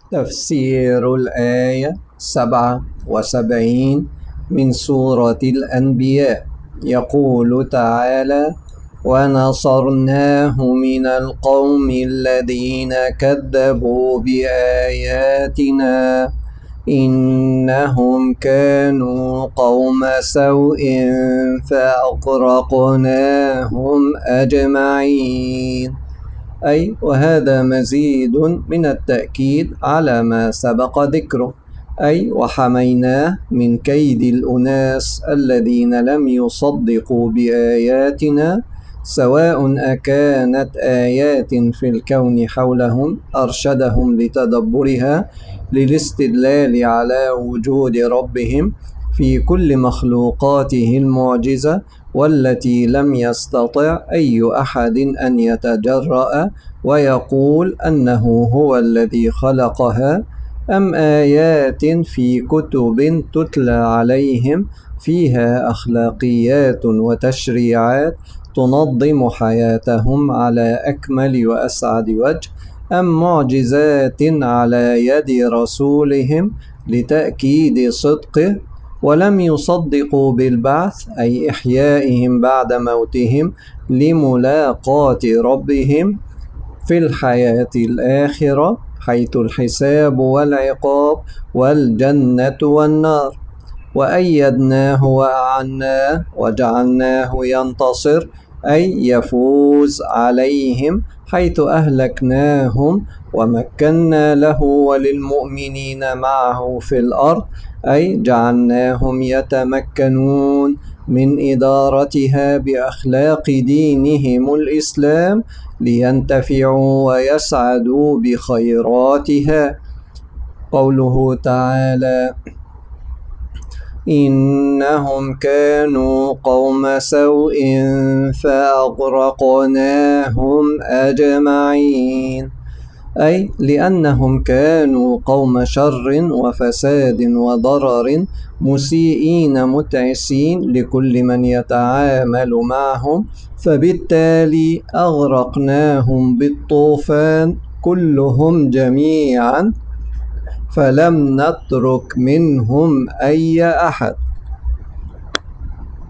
تفسير الآية 77 من سورة الأنبياء. يقول تعالى: ونصرناه من القوم الذين كذبوا بآياتنا إنهم كانوا قوم سوء فأغرقناهم أجمعين. وهذا مزيد من التأكيد على ما سبق ذكره، وحميناه من كيد الأناس الذين لم يصدقوا بآياتنا، سواء أكانت آيات في الكون حولهم أرشدهم لتدبرها للاستدلال على وجود ربهم في كل مخلوقاته المعجزة، والتي لم يستطع أي أحد أن يتجرأ ويقول أنه هو الذي خلقها، أم آيات في كتب تتلى عليهم فيها أخلاقيات وتشريعات تنظم حياتهم على أكمل وأسعد وجه، أم معجزات على يد رسولهم لتأكيد صدقه ولم يصدقوا بالبعث، إحيائهم بعد موتهم لملاقاة ربهم في الحياة الآخرة، حيث الحساب والعقاب والجنة والنار. وأيدناه وأعناه وجعلناه ينتصر، يفوز عليهم، حيث أهلكناهم ومكنا له وللمؤمنين معه في الأرض، جعلناهم يتمكنون من إدارتها بأخلاق دينهم الإسلام لينتفعوا ويسعدوا بخيراتها. قوله تعالى: إنهم كانوا قوم سوء فأغرقناهم أجمعين، لأنهم كانوا قوم شر وفساد وضرر، مسيئين متعسين لكل من يتعامل معهم، فبالتالي أغرقناهم بالطوفان كلهم جميعا، فلم نترك منهم أي أحد.